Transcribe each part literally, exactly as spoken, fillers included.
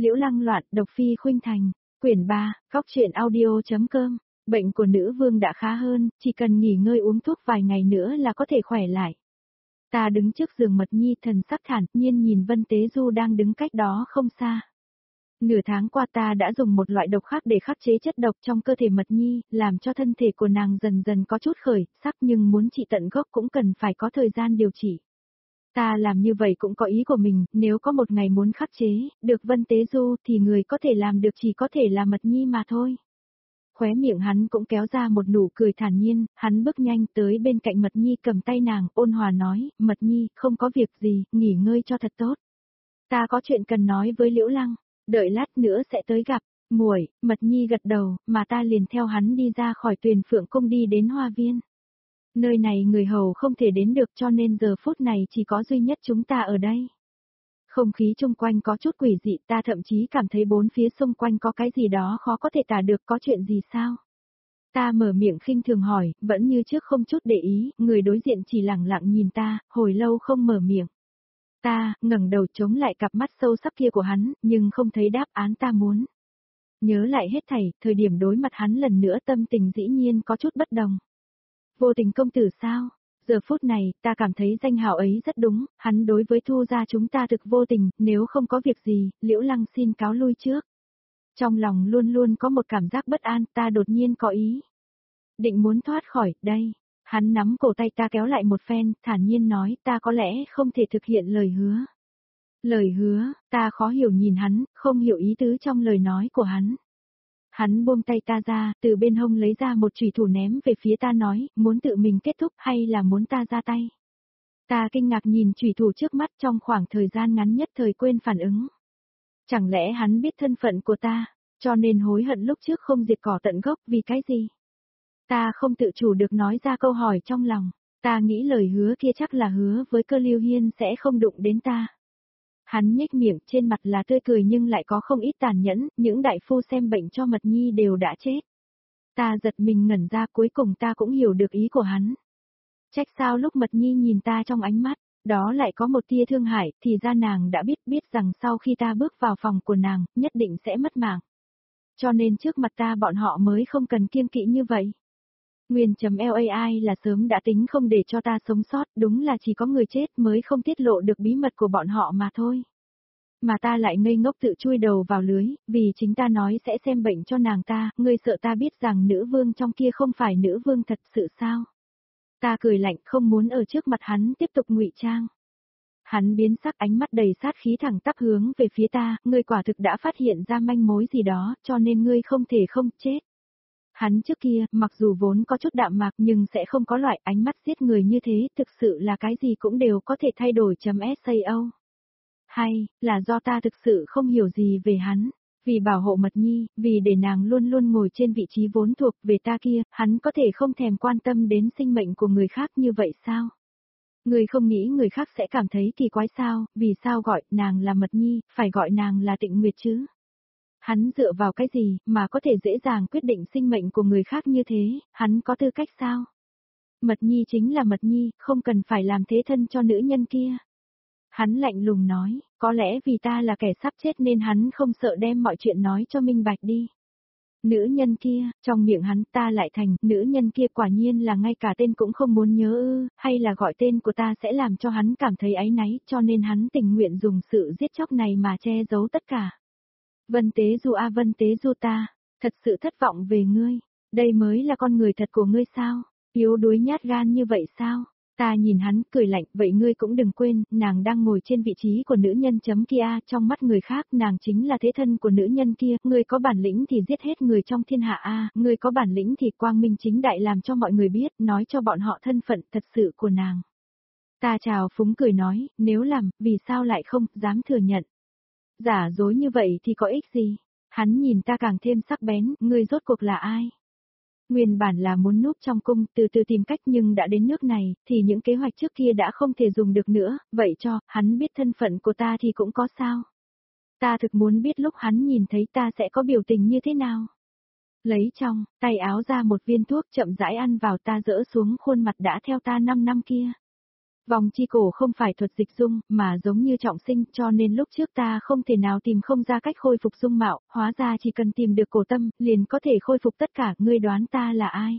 Liễu Lăng loạn, độc phi khuynh thành, quyển ba, góc truyện audio.com, bệnh của nữ vương đã khá hơn, chỉ cần nghỉ ngơi uống thuốc vài ngày nữa là có thể khỏe lại. Ta đứng trước giường Mật Nhi thần sắc thản nhiên nhìn Vân Tế Du đang đứng cách đó không xa. Nửa tháng qua ta đã dùng một loại độc khác để khắc chế chất độc trong cơ thể Mật Nhi, làm cho thân thể của nàng dần dần có chút khởi sắc nhưng muốn trị tận gốc cũng cần phải có thời gian điều trị. Ta làm như vậy cũng có ý của mình, nếu có một ngày muốn khắc chế, được Vân Tế Du thì người có thể làm được chỉ có thể là Mật Nhi mà thôi. Khóe miệng hắn cũng kéo ra một nụ cười thản nhiên, hắn bước nhanh tới bên cạnh Mật Nhi cầm tay nàng, ôn hòa nói, Mật Nhi, không có việc gì, nghỉ ngơi cho thật tốt. Ta có chuyện cần nói với Liễu Lăng, đợi lát nữa sẽ tới gặp. Muội, Mật Nhi gật đầu, mà ta liền theo hắn đi ra khỏi Tuyền Phượng Cung đi đến hoa viên. Nơi này người hầu không thể đến được cho nên giờ phút này chỉ có duy nhất chúng ta ở đây. Không khí chung quanh có chút quỷ dị, ta thậm chí cảm thấy bốn phía xung quanh có cái gì đó khó có thể tả được, có chuyện gì sao? Ta mở miệng khinh thường hỏi, vẫn như trước không chút để ý, người đối diện chỉ lặng lặng nhìn ta, hồi lâu không mở miệng. Ta, ngẩng đầu chống lại cặp mắt sâu sắc kia của hắn, nhưng không thấy đáp án ta muốn. Nhớ lại hết thảy, thời điểm đối mặt hắn lần nữa tâm tình dĩ nhiên có chút bất đồng. Vô Tình công tử sao? Giờ phút này, ta cảm thấy danh hào ấy rất đúng, hắn đối với Thu gia chúng ta thực vô tình, nếu không có việc gì, Liễu Lăng xin cáo lui trước. Trong lòng luôn luôn có một cảm giác bất an, ta đột nhiên có ý. Định muốn thoát khỏi, đây. Hắn nắm cổ tay ta kéo lại một phen, thản nhiên nói, ta có lẽ không thể thực hiện lời hứa. Lời hứa, ta khó hiểu nhìn hắn, không hiểu ý tứ trong lời nói của hắn. Hắn buông tay ta ra, từ bên hông lấy ra một chùy thủ ném về phía ta nói, muốn tự mình kết thúc hay là muốn ta ra tay. Ta kinh ngạc nhìn chùy thủ trước mắt trong khoảng thời gian ngắn nhất thời quên phản ứng. Chẳng lẽ hắn biết thân phận của ta, cho nên hối hận lúc trước không diệt cỏ tận gốc vì cái gì? Ta không tự chủ được nói ra câu hỏi trong lòng, ta nghĩ lời hứa kia chắc là hứa với Cơ Lưu Hiên sẽ không đụng đến ta. Hắn nhếch miệng, trên mặt là tươi cười nhưng lại có không ít tàn nhẫn, những đại phu xem bệnh cho Mật Nhi đều đã chết. Ta giật mình ngẩn ra, cuối cùng ta cũng hiểu được ý của hắn. Trách sao lúc Mật Nhi nhìn ta trong ánh mắt, đó lại có một tia thương hại, thì ra nàng đã biết biết rằng sau khi ta bước vào phòng của nàng, nhất định sẽ mất mạng. Cho nên trước mặt ta bọn họ mới không cần kiêng kỵ như vậy. Nguyên.lai là sớm đã tính không để cho ta sống sót, đúng là chỉ có người chết mới không tiết lộ được bí mật của bọn họ mà thôi. Mà ta lại ngây ngốc tự chui đầu vào lưới, vì chính ta nói sẽ xem bệnh cho nàng ta, ngươi sợ ta biết rằng nữ vương trong kia không phải nữ vương thật sự sao? Ta cười lạnh không muốn ở trước mặt hắn tiếp tục ngụy trang. Hắn biến sắc, ánh mắt đầy sát khí thẳng tắp hướng về phía ta, ngươi quả thực đã phát hiện ra manh mối gì đó, cho nên ngươi không thể không chết. Hắn trước kia, mặc dù vốn có chút đạm mạc nhưng sẽ không có loại ánh mắt giết người như thế, thực sự là cái gì cũng đều có thể thay đổi chấm sao. Hay, là do ta thực sự không hiểu gì về hắn, vì bảo hộ Mật Nhi, vì để nàng luôn luôn ngồi trên vị trí vốn thuộc về ta kia, hắn có thể không thèm quan tâm đến sinh mệnh của người khác như vậy sao? Người không nghĩ người khác sẽ cảm thấy kỳ quái sao, vì sao gọi nàng là Mật Nhi, phải gọi nàng là Tịnh Nguyệt chứ? Hắn dựa vào cái gì mà có thể dễ dàng quyết định sinh mệnh của người khác như thế, hắn có tư cách sao? Mật Nhi chính là Mật Nhi, không cần phải làm thế thân cho nữ nhân kia. Hắn lạnh lùng nói, có lẽ vì ta là kẻ sắp chết nên hắn không sợ đem mọi chuyện nói cho minh bạch đi. Nữ nhân kia, trong miệng hắn ta lại thành, nữ nhân kia quả nhiên là ngay cả tên cũng không muốn nhớ ư, hay là gọi tên của ta sẽ làm cho hắn cảm thấy áy náy, cho nên hắn tình nguyện dùng sự giết chóc này mà che giấu tất cả. Vân Tế Du a Vân Tế Du ta, thật sự thất vọng về ngươi, đây mới là con người thật của ngươi sao, yếu đuối nhát gan như vậy sao? Ta nhìn hắn, cười lạnh, vậy ngươi cũng đừng quên, nàng đang ngồi trên vị trí của nữ nhân chấm kia, trong mắt người khác, nàng chính là thế thân của nữ nhân kia, ngươi có bản lĩnh thì giết hết người trong thiên hạ a, ngươi có bản lĩnh thì quang minh chính đại làm cho mọi người biết, nói cho bọn họ thân phận thật sự của nàng. Ta chào phúng cười nói, nếu làm, vì sao lại không, dám thừa nhận. Giả dối như vậy thì có ích gì? Hắn nhìn ta càng thêm sắc bén, ngươi rốt cuộc là ai? Nguyên bản là muốn núp trong cung, từ từ tìm cách nhưng đã đến nước này, thì những kế hoạch trước kia đã không thể dùng được nữa, vậy cho, hắn biết thân phận của ta thì cũng có sao. Ta thực muốn biết lúc hắn nhìn thấy ta sẽ có biểu tình như thế nào. Lấy trong, tay áo ra một viên thuốc chậm rãi ăn vào, ta dỡ xuống khuôn mặt đã theo ta năm năm kia. Vòng chi cổ không phải thuật dịch dung, mà giống như trọng sinh, cho nên lúc trước ta không thể nào tìm không ra cách khôi phục dung mạo, hóa ra chỉ cần tìm được cổ tâm, liền có thể khôi phục tất cả, ngươi đoán ta là ai?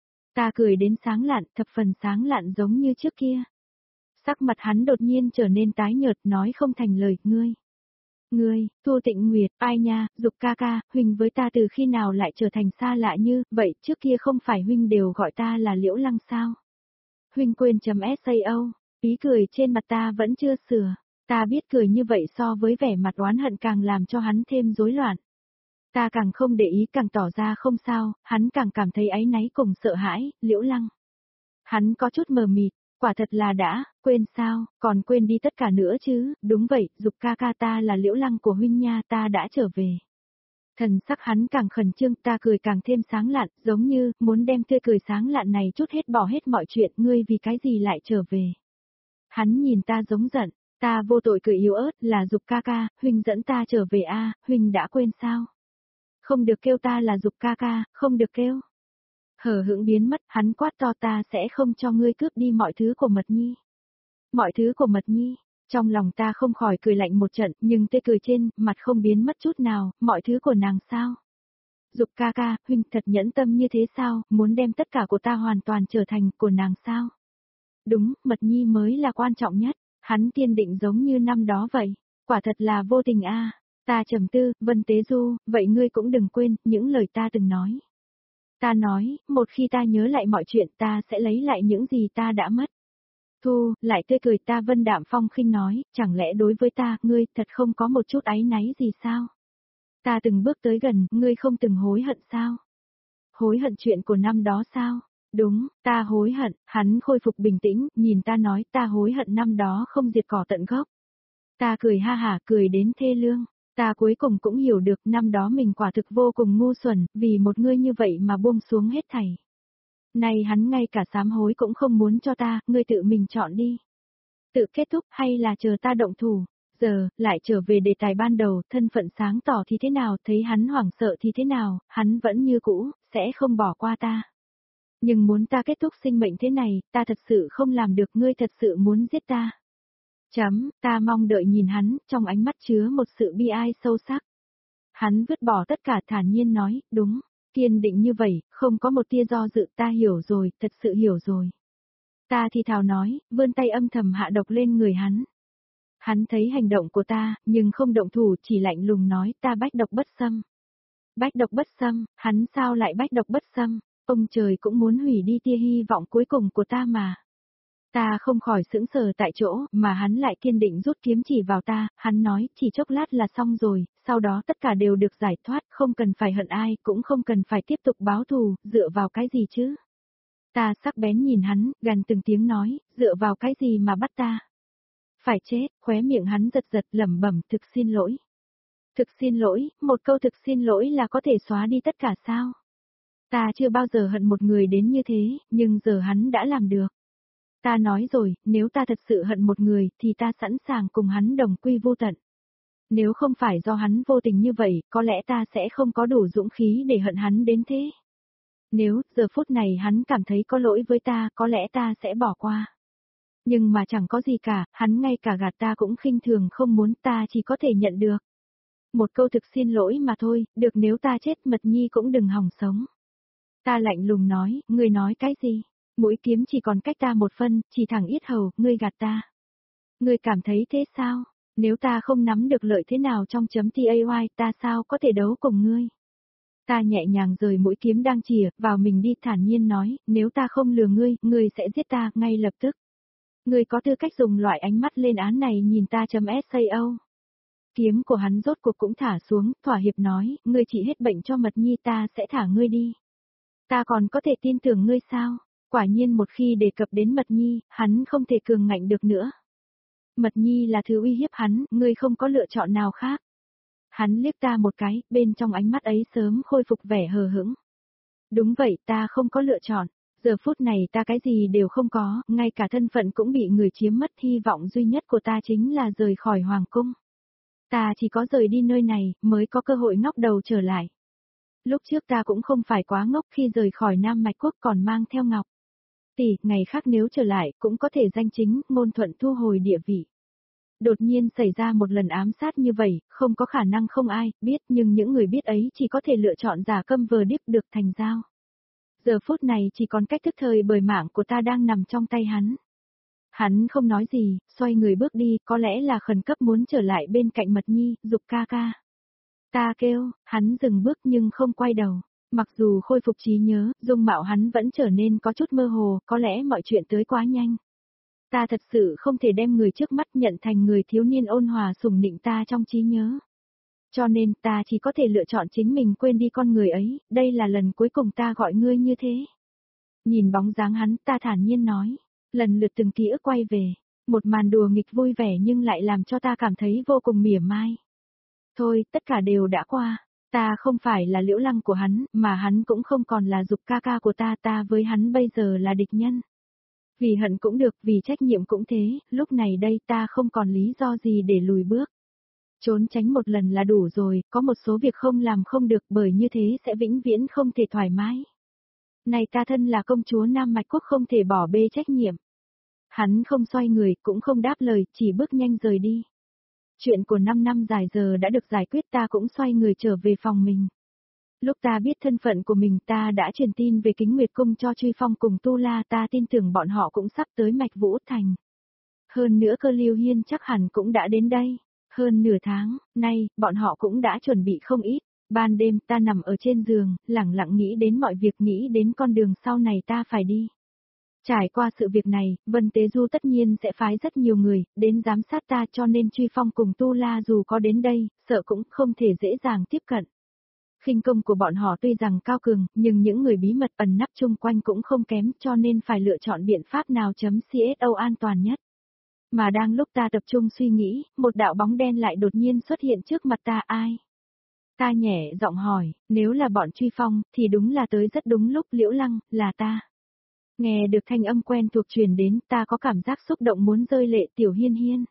Ta cười đến sáng lạn, thập phần sáng lạn giống như trước kia. Sắc mặt hắn đột nhiên trở nên tái nhợt, nói không thành lời, ngươi. Ngươi, Thu Tịnh Nguyệt, ai nha, Dục ca ca, huynh với ta từ khi nào lại trở thành xa lạ như, vậy trước kia không phải huynh đều gọi ta là Liễu Lăng sao? Huynh quên chấm sao, ý cười trên mặt ta vẫn chưa sửa, ta biết cười như vậy so với vẻ mặt oán hận càng làm cho hắn thêm rối loạn. Ta càng không để ý càng tỏ ra không sao, hắn càng cảm thấy áy náy cùng sợ hãi, Liễu Lăng. Hắn có chút mờ mịt, quả thật là đã, quên sao, còn quên đi tất cả nữa chứ, đúng vậy, Dục ca ca ta là Liễu Lăng của huynh nha, ta đã trở về. Thần sắc hắn càng khẩn trương, ta cười càng thêm sáng lạn, giống như, muốn đem tươi cười sáng lạn này chút hết bỏ hết mọi chuyện, ngươi vì cái gì lại trở về. Hắn nhìn ta giống giận, ta vô tội cười yếu ớt, là Dục ca ca, huynh dẫn ta trở về a, huynh đã quên sao. Không được kêu ta là Dục ca ca, không được kêu. Hờ hững biến mất, hắn quát to ta sẽ không cho ngươi cướp đi mọi thứ của Mật Nhi. Mọi thứ của Mật Nhi, trong lòng ta không khỏi cười lạnh một trận, nhưng tươi cười trên, mặt không biến mất chút nào, mọi thứ của nàng sao? Dục ca ca, huynh thật nhẫn tâm như thế sao, muốn đem tất cả của ta hoàn toàn trở thành của nàng sao? Đúng, Mật Nhi mới là quan trọng nhất, hắn kiên định giống như năm đó vậy, quả thật là vô tình a. Ta trầm tư, Vân Tế Du, vậy ngươi cũng đừng quên, những lời ta từng nói. Ta nói, một khi ta nhớ lại mọi chuyện ta sẽ lấy lại những gì ta đã mất. Thu, lại tươi cười ta Vân Đạm Phong khinh nói, chẳng lẽ đối với ta, ngươi thật không có một chút áy náy gì sao? Ta từng bước tới gần, ngươi không từng hối hận sao? Hối hận chuyện của năm đó sao? Đúng, ta hối hận, hắn khôi phục bình tĩnh, nhìn ta nói ta hối hận năm đó không diệt cỏ tận gốc. Ta cười ha hả, cười đến thê lương. Ta cuối cùng cũng hiểu được năm đó mình quả thực vô cùng ngu xuẩn, vì một ngươi như vậy mà buông xuống hết thảy. Này hắn ngay cả sám hối cũng không muốn cho ta, ngươi tự mình chọn đi. Tự kết thúc hay là chờ ta động thủ, giờ, lại trở về đề tài ban đầu, thân phận sáng tỏ thì thế nào, thấy hắn hoảng sợ thì thế nào, hắn vẫn như cũ, sẽ không bỏ qua ta. Nhưng muốn ta kết thúc sinh mệnh thế này, ta thật sự không làm được, ngươi thật sự muốn giết ta. Chấm, ta mong đợi nhìn hắn, trong ánh mắt chứa một sự bi ai sâu sắc. Hắn vứt bỏ tất cả thản nhiên nói, đúng, kiên định như vậy, không có một tia do dự, ta hiểu rồi, thật sự hiểu rồi. Ta thì thào nói, vươn tay âm thầm hạ độc lên người hắn. Hắn thấy hành động của ta, nhưng không động thủ, chỉ lạnh lùng nói, ta bách độc bất xâm. Bách độc bất xâm, hắn sao lại bách độc bất xâm, ông trời cũng muốn hủy đi tia hy vọng cuối cùng của ta mà. Ta không khỏi sững sờ tại chỗ, mà hắn lại kiên định rút kiếm chỉ vào ta, hắn nói, chỉ chốc lát là xong rồi, sau đó tất cả đều được giải thoát, không cần phải hận ai, cũng không cần phải tiếp tục báo thù, dựa vào cái gì chứ? Ta sắc bén nhìn hắn, gần từng tiếng nói, dựa vào cái gì mà bắt ta? Phải chết, khóe miệng hắn giật giật lẩm bẩm, thực xin lỗi. Thực xin lỗi, một câu thực xin lỗi là có thể xóa đi tất cả sao? Ta chưa bao giờ hận một người đến như thế, nhưng giờ hắn đã làm được. Ta nói rồi, nếu ta thật sự hận một người, thì ta sẵn sàng cùng hắn đồng quy vô tận. Nếu không phải do hắn vô tình như vậy, có lẽ ta sẽ không có đủ dũng khí để hận hắn đến thế. Nếu, giờ phút này hắn cảm thấy có lỗi với ta, có lẽ ta sẽ bỏ qua. Nhưng mà chẳng có gì cả, hắn ngay cả gạt ta cũng khinh thường không muốn, ta chỉ có thể nhận được. Một câu thực xin lỗi mà thôi, được nếu ta chết Mật Nhi cũng đừng hòng sống. Ta lạnh lùng nói, ngươi nói cái gì? Mũi kiếm chỉ còn cách ta một phân, chỉ thẳng yết hầu, ngươi gạt ta. Ngươi cảm thấy thế sao? Nếu ta không nắm được lợi thế nào trong chấm tay, ta sao có thể đấu cùng ngươi? Ta nhẹ nhàng rời mũi kiếm đang chìa, vào mình đi thản nhiên nói, nếu ta không lừa ngươi, ngươi sẽ giết ta, ngay lập tức. Ngươi có tư cách dùng loại ánh mắt lên án này nhìn ta chấm sao. Kiếm của hắn rốt cuộc cũng thả xuống, thỏa hiệp nói, ngươi chỉ hết bệnh cho Mật Nhi ta sẽ thả ngươi đi. Ta còn có thể tin tưởng ngươi sao? Quả nhiên một khi đề cập đến Mật Nhi, hắn không thể cường ngạnh được nữa. Mật Nhi là thứ uy hiếp hắn, ngươi không có lựa chọn nào khác. Hắn liếc ta một cái, bên trong ánh mắt ấy sớm khôi phục vẻ hờ hững. Đúng vậy, ta không có lựa chọn. Giờ phút này ta cái gì đều không có, ngay cả thân phận cũng bị người chiếm mất, hy vọng duy nhất của ta chính là rời khỏi Hoàng cung. Ta chỉ có rời đi nơi này, mới có cơ hội ngóc đầu trở lại. Lúc trước ta cũng không phải quá ngốc khi rời khỏi Nam Mạch Quốc còn mang theo ngọc tỷ, ngày khác nếu trở lại cũng có thể danh chính, ngôn thuận thu hồi địa vị. Đột nhiên xảy ra một lần ám sát như vậy, không có khả năng không ai biết, nhưng những người biết ấy chỉ có thể lựa chọn giả câm vờ điếc được thành giao. Giờ phút này chỉ còn cách thức thời bởi mạng của ta đang nằm trong tay hắn. Hắn không nói gì, xoay người bước đi, có lẽ là khẩn cấp muốn trở lại bên cạnh Mật Nhi, dục ca ca. Ta kêu, hắn dừng bước nhưng không quay đầu. Mặc dù khôi phục trí nhớ, dung mạo hắn vẫn trở nên có chút mơ hồ, có lẽ mọi chuyện tới quá nhanh. Ta thật sự không thể đem người trước mắt nhận thành người thiếu niên ôn hòa sủng nịnh ta trong trí nhớ. Cho nên ta chỉ có thể lựa chọn chính mình quên đi con người ấy, đây là lần cuối cùng ta gọi ngươi như thế. Nhìn bóng dáng hắn ta thản nhiên nói, lần lượt từng ký ức quay về, một màn đùa nghịch vui vẻ nhưng lại làm cho ta cảm thấy vô cùng mỉa mai. Thôi, tất cả đều đã qua, ta không phải là Liễu Lăng của hắn, mà hắn cũng không còn là dục ca ca của ta, ta với hắn bây giờ là địch nhân. Vì hận cũng được, vì trách nhiệm cũng thế, lúc này đây ta không còn lý do gì để lùi bước. Trốn tránh một lần là đủ rồi, có một số việc không làm không được bởi như thế sẽ vĩnh viễn không thể thoải mái. Này ta thân là công chúa Nam Mạch Quốc không thể bỏ bê trách nhiệm. Hắn không xoay người, cũng không đáp lời, chỉ bước nhanh rời đi. Chuyện của năm năm dài giờ đã được giải quyết, ta cũng xoay người trở về phòng mình. Lúc ta biết thân phận của mình ta đã truyền tin về Kính Nguyệt Cung cho Truy Phong cùng Tu La, ta tin tưởng bọn họ cũng sắp tới Mạch Vũ Thành. Hơn nữa Cơ Lưu Hiên chắc hẳn cũng đã đến đây. Hơn nửa tháng, nay, bọn họ cũng đã chuẩn bị không ít. Ban đêm ta nằm ở trên giường, lẳng lặng nghĩ đến mọi việc, nghĩ đến con đường sau này ta phải đi. Trải qua sự việc này, Vân Tế Du tất nhiên sẽ phái rất nhiều người, đến giám sát ta, cho nên Truy Phong cùng Tu La dù có đến đây, sợ cũng không thể dễ dàng tiếp cận. Khinh công của bọn họ tuy rằng cao cường, nhưng những người bí mật ẩn nấp chung quanh cũng không kém, cho nên phải lựa chọn biện pháp nào chấm co an toàn nhất. Mà đang lúc ta tập trung suy nghĩ, một đạo bóng đen lại đột nhiên xuất hiện trước mặt ta. Ai? Ta nhẹ giọng hỏi, nếu là bọn Truy Phong, thì đúng là tới rất đúng lúc. Liễu Lăng, là ta. Nghe được thanh âm quen thuộc truyền đến, ta có cảm giác xúc động muốn rơi lệ. Tiểu Hiên Hiên.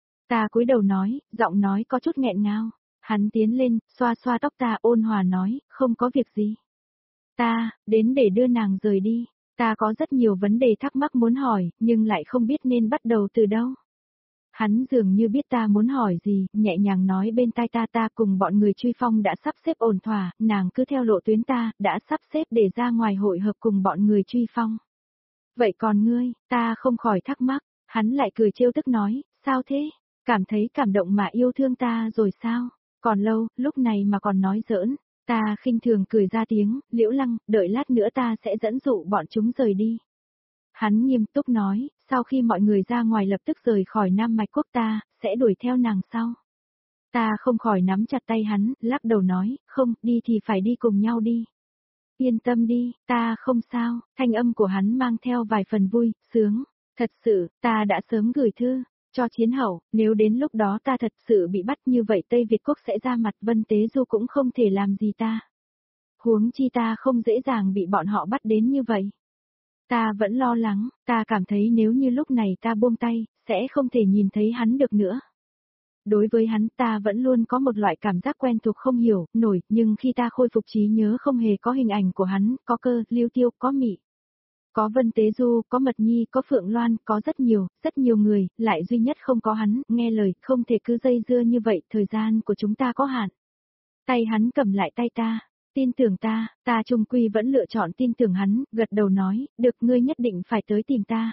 Ta cúi đầu nói, giọng nói có chút nghẹn ngào. Hắn tiến lên, xoa xoa tóc ta, ôn hòa nói, không có việc gì. Ta, đến để đưa nàng rời đi. Ta có rất nhiều vấn đề thắc mắc muốn hỏi, nhưng lại không biết nên bắt đầu từ đâu. Hắn dường như biết ta muốn hỏi gì, nhẹ nhàng nói bên tai ta, ta cùng bọn người Truy Phong đã sắp xếp ổn thỏa, nàng cứ theo lộ tuyến ta, đã sắp xếp để ra ngoài hội hợp cùng bọn người Truy Phong. Vậy còn ngươi, ta không khỏi thắc mắc, hắn lại cười trêu tức nói, sao thế, cảm thấy cảm động mà yêu thương ta rồi sao, còn lâu, lúc này mà còn nói giỡn. Ta khinh thường cười ra tiếng, Liễu Lăng, đợi lát nữa ta sẽ dẫn dụ bọn chúng rời đi. Hắn nghiêm túc nói, sau khi mọi người ra ngoài lập tức rời khỏi Nam Mạch Quốc ta, sẽ đuổi theo nàng sau. Ta không khỏi nắm chặt tay hắn, lắc đầu nói, không, đi thì phải đi cùng nhau đi. Yên tâm đi, ta không sao, thanh âm của hắn mang theo vài phần vui, sướng. Thật sự, ta đã sớm gửi thư cho chiến hậu, nếu đến lúc đó ta thật sự bị bắt như vậy Tây Việt Quốc sẽ ra mặt, Vân Tế Du cũng không thể làm gì ta. Huống chi ta không dễ dàng bị bọn họ bắt đến như vậy. Ta vẫn lo lắng, ta cảm thấy nếu như lúc này ta buông tay, sẽ không thể nhìn thấy hắn được nữa. Đối với hắn ta vẫn luôn có một loại cảm giác quen thuộc không hiểu, nổi, nhưng khi ta khôi phục trí nhớ không hề có hình ảnh của hắn, có Cơ, Lưu Tiêu, có Mị. Có Vân Tế Du, có Mật Nhi, có Phượng Loan, có rất nhiều, rất nhiều người, lại duy nhất không có hắn, nghe lời, không thể cứ dây dưa như vậy, thời gian của chúng ta có hạn. Tay hắn cầm lại tay ta, tin tưởng ta, ta trung quy vẫn lựa chọn tin tưởng hắn, gật đầu nói, được, ngươi nhất định phải tới tìm ta.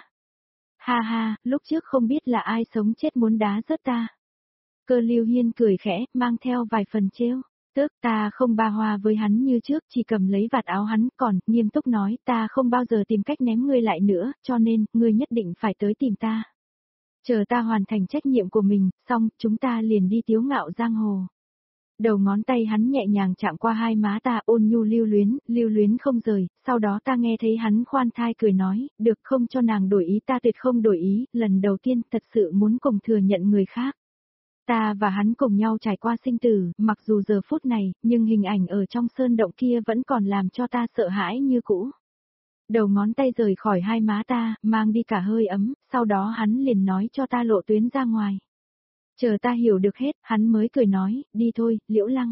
Ha ha, lúc trước không biết là ai sống chết muốn đá rớt ta. Cơ Lưu Hiên cười khẽ, mang theo vài phần trêu. Tức ta không ba hoa với hắn như trước, chỉ cầm lấy vạt áo hắn, còn, nghiêm túc nói, ta không bao giờ tìm cách ném ngươi lại nữa, cho nên, ngươi nhất định phải tới tìm ta. Chờ ta hoàn thành trách nhiệm của mình, xong, chúng ta liền đi tiếu ngạo giang hồ. Đầu ngón tay hắn nhẹ nhàng chạm qua hai má ta, ôn nhu lưu luyến, lưu luyến không rời, sau đó ta nghe thấy hắn khoan thai cười nói, được không cho nàng đổi ý, ta tuyệt không đổi ý, lần đầu tiên thật sự muốn cùng thừa nhận người khác. Ta và hắn cùng nhau trải qua sinh tử, mặc dù giờ phút này, nhưng hình ảnh ở trong sơn động kia vẫn còn làm cho ta sợ hãi như cũ. Đầu ngón tay rời khỏi hai má ta, mang đi cả hơi ấm, sau đó hắn liền nói cho ta lộ tuyến ra ngoài. Chờ ta hiểu được hết, hắn mới cười nói, đi thôi, Liễu Lăng.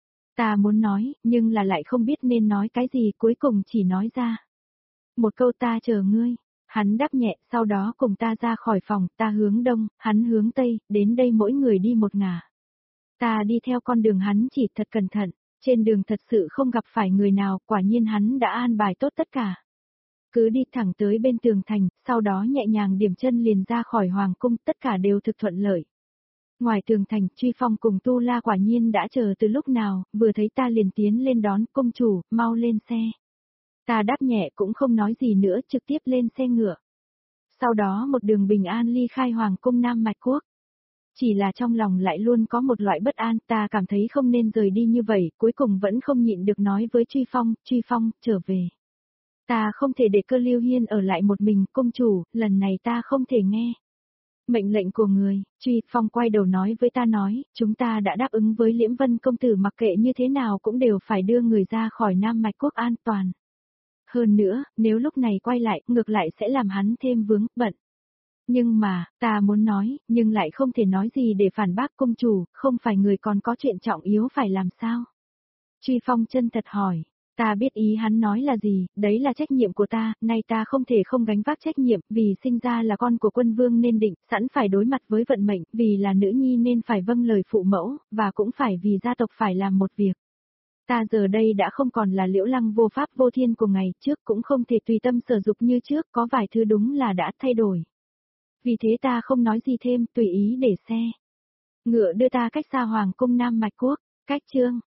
Ta muốn nói, nhưng là lại không biết nên nói cái gì, cuối cùng chỉ nói ra. Một câu ta chờ ngươi. Hắn đáp nhẹ, sau đó cùng ta ra khỏi phòng, ta hướng đông, hắn hướng tây, đến đây mỗi người đi một ngả. Ta đi theo con đường hắn chỉ thật cẩn thận, trên đường thật sự không gặp phải người nào, quả nhiên hắn đã an bài tốt tất cả. Cứ đi thẳng tới bên tường thành, sau đó nhẹ nhàng điểm chân liền ra khỏi hoàng cung, tất cả đều thực thuận lợi. Ngoài tường thành, Truy Phong cùng Tu La quả nhiên đã chờ từ lúc nào, vừa thấy ta liền tiến lên đón, công chủ, mau lên xe. Ta đáp nhẹ cũng không nói gì nữa, trực tiếp lên xe ngựa. Sau đó một đường bình an ly khai hoàng cung Nam Mạch Quốc. Chỉ là trong lòng lại luôn có một loại bất an, ta cảm thấy không nên rời đi như vậy, cuối cùng vẫn không nhịn được nói với Truy Phong, Truy Phong, trở về. Ta không thể để Cơ Lưu Hiên ở lại một mình, công chủ, lần này ta không thể nghe. Mệnh lệnh của người, Truy Phong quay đầu nói với ta nói, chúng ta đã đáp ứng với Liễm Vân công tử mặc kệ như thế nào cũng đều phải đưa người ra khỏi Nam Mạch Quốc an toàn. Hơn nữa, nếu lúc này quay lại, ngược lại sẽ làm hắn thêm vướng, bận. Nhưng mà, ta muốn nói, nhưng lại không thể nói gì để phản bác công chủ, không phải người còn có chuyện trọng yếu phải làm sao? Truy Phong chân thật hỏi, ta biết ý hắn nói là gì, đấy là trách nhiệm của ta, nay ta không thể không gánh vác trách nhiệm, vì sinh ra là con của quân vương nên định, sẵn phải đối mặt với vận mệnh, vì là nữ nhi nên phải vâng lời phụ mẫu, và cũng phải vì gia tộc phải làm một việc. Ta giờ đây đã không còn là Liễu Lăng vô pháp vô thiên của ngày trước, cũng không thể tùy tâm sở dục như trước, có vài thứ đúng là đã thay đổi. Vì thế ta không nói gì thêm, tùy ý để xe ngựa đưa ta cách xa hoàng cung Nam Mạch Quốc. Cách chương